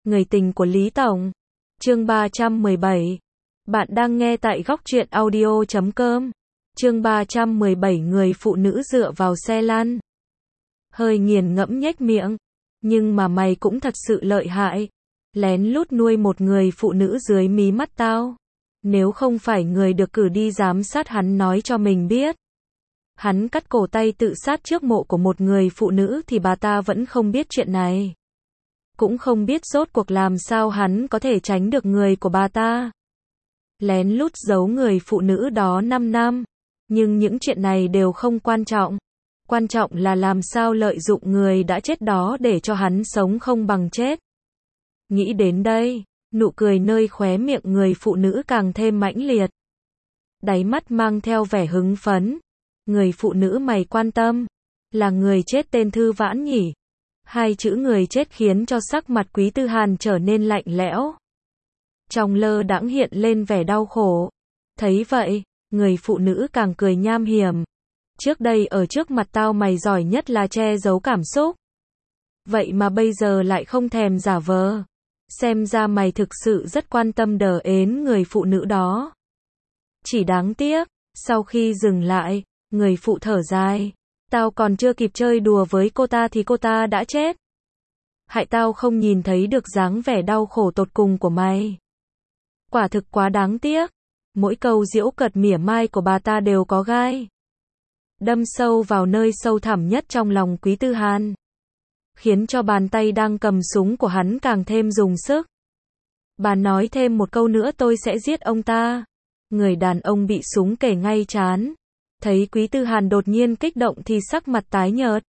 Người tình của Lý Tổng. Chương 317. Bạn đang nghe tại Góc Truyện Audio.com. Chương 317. Người phụ nữ dựa vào xe lăn. Hơi nghiền ngẫm nhếch miệng. Nhưng mà mày cũng thật sự lợi hại. Lén lút nuôi một người phụ nữ dưới mí mắt tao. Nếu không phải người được cử đi giám sát hắn nói cho mình biết. Hắn cắt cổ tay tự sát trước mộ của một người phụ nữ thì bà ta vẫn không biết chuyện này. Cũng không biết rốt cuộc làm sao hắn có thể tránh được người của bà ta. Lén lút giấu người phụ nữ đó 5 năm. Nhưng những chuyện này đều không quan trọng. Quan trọng là làm sao lợi dụng người đã chết đó để cho hắn sống không bằng chết. Nghĩ đến đây, nụ cười nơi khóe miệng người phụ nữ càng thêm mãnh liệt. Đáy mắt mang theo vẻ hứng phấn. Người phụ nữ mày quan tâm, là người chết tên Thư Vãn nhỉ? Hai chữ người chết khiến cho sắc mặt Quý Tư Hàn trở nên lạnh lẽo. Trong lơ đãng hiện lên vẻ đau khổ. Thấy vậy, người phụ nữ càng cười nham hiểm. Trước đây ở trước mặt tao mày giỏi nhất là che giấu cảm xúc. Vậy mà bây giờ lại không thèm giả vờ. Xem ra mày thực sự rất quan tâm đờ ến người phụ nữ đó. Chỉ đáng tiếc, sau khi dừng lại, người phụ thở dài. Tao còn chưa kịp chơi đùa với cô ta thì cô ta đã chết. Hại tao không nhìn thấy được dáng vẻ đau khổ tột cùng của mày. Quả thực quá đáng tiếc. Mỗi câu giễu cợt mỉa mai của bà ta đều có gai. Đâm sâu vào nơi sâu thẳm nhất trong lòng Quý Tư Hàn. Khiến cho bàn tay đang cầm súng của hắn càng thêm dùng sức. Bà nói thêm một câu nữa tôi sẽ giết ông ta. Người đàn ông bị súng kề ngay trán. Thấy Quý Tư Hàn đột nhiên kích động thì sắc mặt tái nhợt.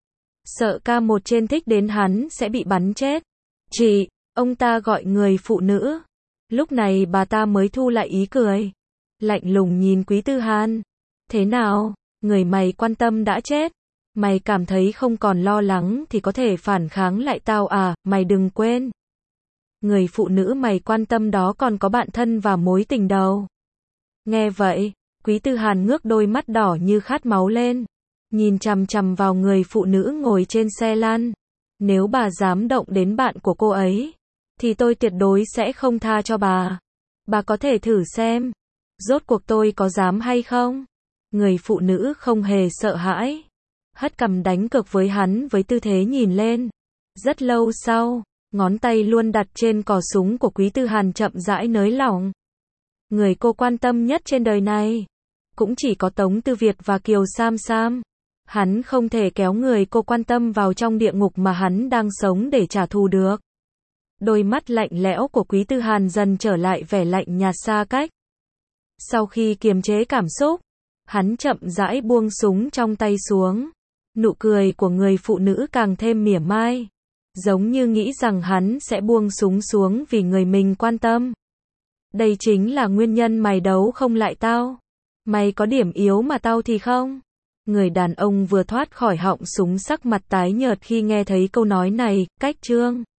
Sợ ca một trên thích đến hắn sẽ bị bắn chết. Chị, ông ta gọi người phụ nữ. Lúc này bà ta mới thu lại ý cười. Lạnh lùng nhìn Quý Tư Hàn. Thế nào, người mày quan tâm đã chết. Mày cảm thấy không còn lo lắng thì có thể phản kháng lại tao à, mày đừng quên. Người phụ nữ mày quan tâm đó còn có bạn thân và mối tình đầu. Nghe vậy, Quý Tư Hàn ngước đôi mắt đỏ như khát máu lên. Nhìn chằm chằm vào người phụ nữ ngồi trên xe lăn. Nếu bà dám động đến bạn của cô ấy, thì tôi tuyệt đối sẽ không tha cho bà. Bà có thể thử xem. Rốt cuộc tôi có dám hay không? Người phụ nữ không hề sợ hãi. Hất cằm đánh cược với hắn với tư thế nhìn lên. Rất lâu sau, ngón tay luôn đặt trên cò súng của Quý Tư Hàn chậm rãi nới lỏng. Người cô quan tâm nhất trên đời này cũng chỉ có Tống Tư Việt và Kiều Sam Sam. Hắn không thể kéo người cô quan tâm vào trong địa ngục mà hắn đang sống để trả thù được. Đôi mắt lạnh lẽo của Quý Tư Hàn dần trở lại vẻ lạnh nhạt xa cách. Sau khi kiềm chế cảm xúc, hắn chậm rãi buông súng trong tay xuống. Nụ cười của người phụ nữ càng thêm mỉa mai. Giống như nghĩ rằng hắn sẽ buông súng xuống vì người mình quan tâm. Đây chính là nguyên nhân mày đấu không lại tao. Mày có điểm yếu mà tao thì không. Người đàn ông vừa thoát khỏi họng súng sắc mặt tái nhợt khi nghe thấy câu nói này, cách chương.